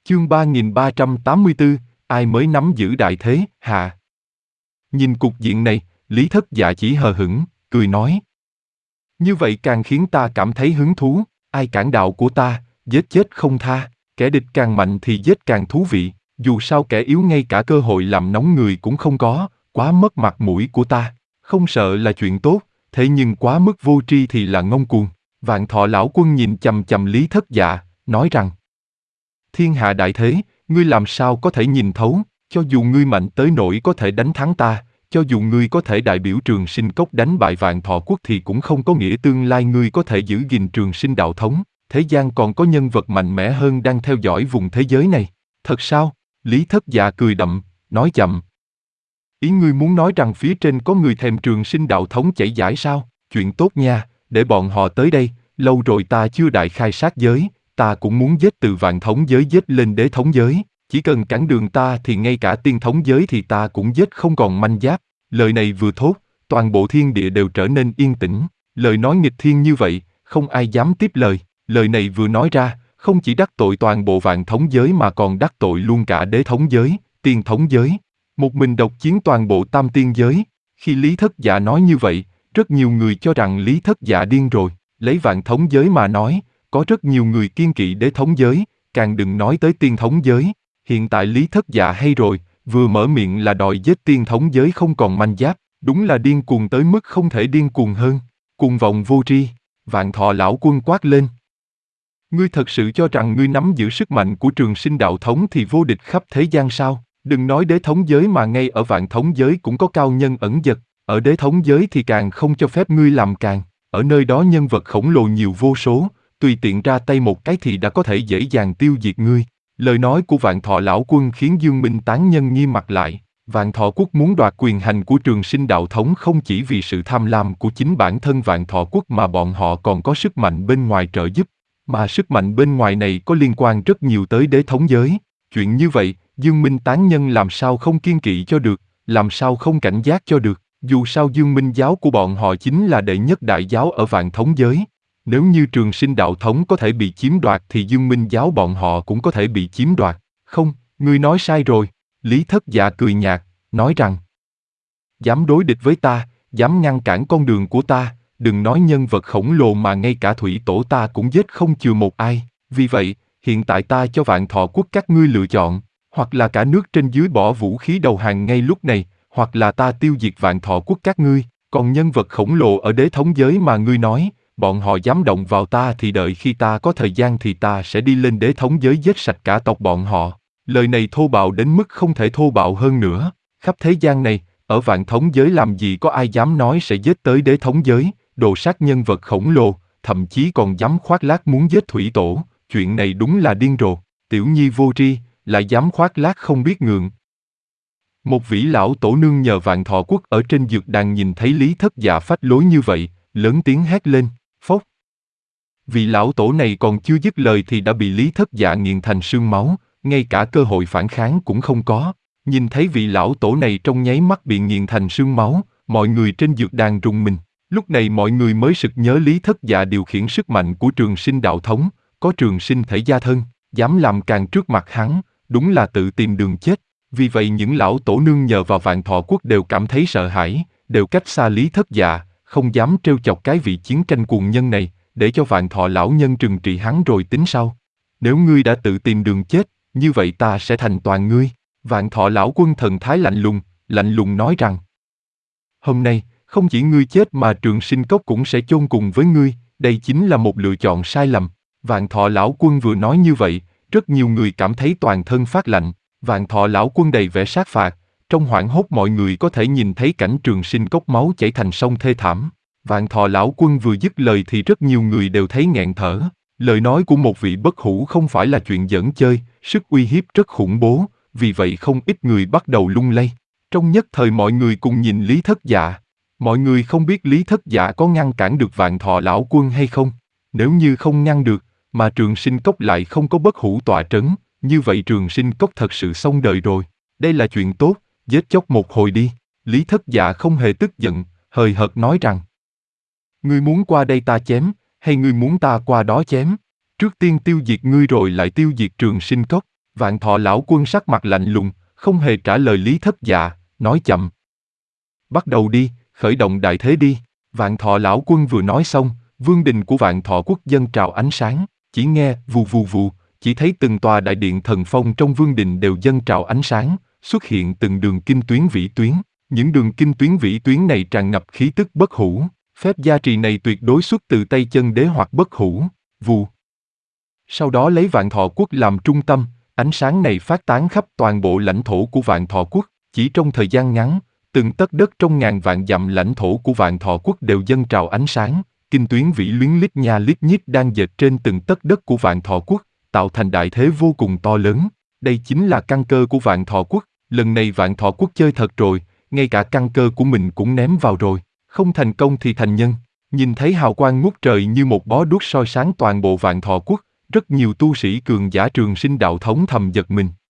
Chương 3384, ai mới nắm giữ đại thế, hạ. Nhìn cục diện này, Lý Thất Dạ chỉ hờ hững, cười nói. Như vậy càng khiến ta cảm thấy hứng thú, ai cản đạo của ta, giết chết không tha, kẻ địch càng mạnh thì giết càng thú vị, dù sao kẻ yếu ngay cả cơ hội làm nóng người cũng không có, quá mất mặt mũi của ta, không sợ là chuyện tốt, thế nhưng quá mức vô tri thì là ngông cuồng. Vạn Thọ lão quân nhìn chằm chằm Lý Thất Dạ, nói rằng: Thiên hạ đại thế, ngươi làm sao có thể nhìn thấu, cho dù ngươi mạnh tới nỗi có thể đánh thắng ta, cho dù ngươi có thể đại biểu Trường Sinh Cốc đánh bại Vạn Thọ Quốc thì cũng không có nghĩa tương lai ngươi có thể giữ gìn Trường Sinh đạo thống, thế gian còn có nhân vật mạnh mẽ hơn đang theo dõi vùng thế giới này. Thật sao? Lý Thất Dạ cười đậm, nói chậm. Ý ngươi muốn nói rằng phía trên có người thèm Trường Sinh đạo thống chảy giải sao? Chuyện tốt nha, để bọn họ tới đây, lâu rồi ta chưa đại khai sát giới, ta cũng muốn giết từ vạn thống giới giết lên đế thống giới, chỉ cần cản đường ta thì ngay cả tiên thống giới thì ta cũng giết không còn manh giáp. Lời này vừa thốt, toàn bộ thiên địa đều trở nên yên tĩnh, lời nói nghịch thiên như vậy, không ai dám tiếp lời. Lời này vừa nói ra, không chỉ đắc tội toàn bộ vạn thống giới mà còn đắc tội luôn cả đế thống giới, tiên thống giới. Một mình độc chiến toàn bộ tam tiên giới. Khi Lý Thất Dạ nói như vậy, rất nhiều người cho rằng Lý Thất Dạ điên rồi. Lấy vạn thống giới mà nói, có rất nhiều người kiêng kỵ đế thống giới, càng đừng nói tới tiên thống giới. Hiện tại Lý Thất Dạ hay rồi, vừa mở miệng là đòi giết tiên thống giới không còn manh giáp, đúng là điên cuồng tới mức không thể điên cuồng hơn. Cuồng vọng vô tri. Vạn Thọ lão quân quát lên. Ngươi thật sự cho rằng ngươi nắm giữ sức mạnh của Trường Sinh đạo thống thì vô địch khắp thế gian sao? Đừng nói đế thống giới mà ngay ở vạn thống giới cũng có cao nhân ẩn dật, ở đế thống giới thì càng không cho phép ngươi làm càng, ở nơi đó nhân vật khổng lồ nhiều vô số, tùy tiện ra tay một cái thì đã có thể dễ dàng tiêu diệt ngươi. Lời nói của Vạn Thọ lão quân khiến Dương Minh tán nhân nghiêm mặt lại. Vạn Thọ quốc muốn đoạt quyền hành của Trường Sinh đạo thống không chỉ vì sự tham lam của chính bản thân Vạn Thọ quốc mà bọn họ còn có sức mạnh bên ngoài trợ giúp. Mà sức mạnh bên ngoài này có liên quan rất nhiều tới đế thống giới. Chuyện như vậy, Dương Minh tán nhân làm sao không kiêng kỵ cho được, làm sao không cảnh giác cho được. Dù sao Dương Minh giáo của bọn họ chính là đệ nhất đại giáo ở vạn thống giới. Nếu như Trường Sinh đạo thống có thể bị chiếm đoạt thì Dương Minh giáo bọn họ cũng có thể bị chiếm đoạt. Không, ngươi nói sai rồi. Lý Thất Dạ cười nhạt, nói rằng: Dám đối địch với ta, dám ngăn cản con đường của ta, đừng nói nhân vật khổng lồ mà ngay cả thủy tổ ta cũng giết không chừa một ai. Vì vậy, hiện tại ta cho Vạn Thọ quốc các ngươi lựa chọn, hoặc là cả nước trên dưới bỏ vũ khí đầu hàng ngay lúc này, hoặc là ta tiêu diệt Vạn Thọ quốc các ngươi. Còn nhân vật khổng lồ ở đế thống giới mà ngươi nói, bọn họ dám động vào ta thì đợi khi ta có thời gian thì ta sẽ đi lên đế thống giới giết sạch cả tộc bọn họ. Lời này thô bạo đến mức không thể thô bạo hơn nữa. Khắp thế gian này, ở vạn thống giới làm gì có ai dám nói sẽ giết tới đế thống giới, đồ sát nhân vật khổng lồ, thậm chí còn dám khoác lác muốn giết thủy tổ. Chuyện này đúng là điên rồ. Tiểu nhi vô tri, lại dám khoác lác không biết ngượng. Một vị lão tổ nương nhờ Vạn Thọ quốc ở trên dược đàn nhìn thấy Lý Thất Dạ phách lối như vậy, lớn tiếng hét lên, phốc. Vị lão tổ này còn chưa dứt lời thì đã bị Lý Thất Dạ nghiền thành xương máu, ngay cả cơ hội phản kháng cũng không có. Nhìn thấy vị lão tổ này trong nháy mắt bị nghiền thành xương máu, mọi người trên dược đàn rùng mình. Lúc này mọi người mới sực nhớ Lý Thất Dạ điều khiển sức mạnh của Trường Sinh đạo thống, có Trường Sinh thể gia thân, dám làm càng trước mặt hắn, đúng là tự tìm đường chết. Vì vậy những lão tổ nương nhờ vào Vạn Thọ quốc đều cảm thấy sợ hãi, đều cách xa Lý Thất Dạ, không dám trêu chọc cái vị chiến tranh cuồng nhân này, để cho Vạn Thọ lão nhân trừng trị hắn rồi tính sau. Nếu ngươi đã tự tìm đường chết, như vậy ta sẽ thành toàn ngươi. Vạn Thọ lão quân thần thái lạnh lùng nói rằng: Hôm nay, không chỉ ngươi chết mà Trường Sinh cốc cũng sẽ chôn cùng với ngươi, đây chính là một lựa chọn sai lầm. Vạn Thọ lão quân vừa nói như vậy, rất nhiều người cảm thấy toàn thân phát lạnh. Vạn Thọ lão quân đầy vẻ sát phạt, trong hoảng hốt mọi người có thể nhìn thấy cảnh Trường Sinh cốc máu chảy thành sông thê thảm. Vạn Thọ lão quân vừa dứt lời thì rất nhiều người đều thấy nghẹn thở. Lời nói của một vị bất hủ không phải là chuyện giỡn chơi, sức uy hiếp rất khủng bố, vì vậy không ít người bắt đầu lung lay. Trong nhất thời mọi người cùng nhìn Lý Thất Dạ. Mọi người không biết Lý Thất Dạ có ngăn cản được Vạn Thọ lão quân hay không. Nếu như không ngăn được, mà Trường Sinh cốc lại không có bất hủ tọa trấn, như vậy Trường Sinh cốc thật sự xong đời rồi. Đây là chuyện tốt, giết chóc một hồi đi. Lý Thất Dạ không hề tức giận, hời hợt nói rằng: Ngươi muốn qua đây ta chém, hay ngươi muốn ta qua đó chém? Trước tiên tiêu diệt ngươi rồi lại tiêu diệt Trường Sinh cốc. Vạn Thọ lão quân sắc mặt lạnh lùng, không hề trả lời Lý Thất Dạ, nói chậm. Bắt đầu đi, khởi động đại thế đi. Vạn Thọ lão quân vừa nói xong, vương đình của Vạn Thọ quốc dâng trào ánh sáng, chỉ nghe vù vù vù, chỉ thấy từng tòa đại điện thần phong trong vương đình đều dâng trào ánh sáng, xuất hiện từng đường kinh tuyến vĩ tuyến. Những đường kinh tuyến vĩ tuyến này tràn ngập khí tức bất hủ, phép gia trì này tuyệt đối xuất từ tay chân đế hoặc bất hủ, vù. Sau đó lấy Vạn Thọ quốc làm trung tâm, ánh sáng này phát tán khắp toàn bộ lãnh thổ của Vạn Thọ quốc, chỉ trong thời gian ngắn, từng tấc đất trong ngàn vạn dặm lãnh thổ của Vạn Thọ quốc đều dâng trào ánh sáng, kinh tuyến vĩ luyến lít nha lít nhít đang dệt trên từng tấc đất của Vạn Thọ quốc, tạo thành đại thế vô cùng to lớn. Đây chính là căn cơ của Vạn Thọ quốc, lần này Vạn Thọ quốc chơi thật rồi, ngay cả căn cơ của mình cũng ném vào rồi, không thành công thì thành nhân. Nhìn thấy hào quang ngút trời như một bó đuốc soi sáng toàn bộ Vạn Thọ quốc, rất nhiều tu sĩ cường giả Trường Sinh đạo thống thầm giật mình.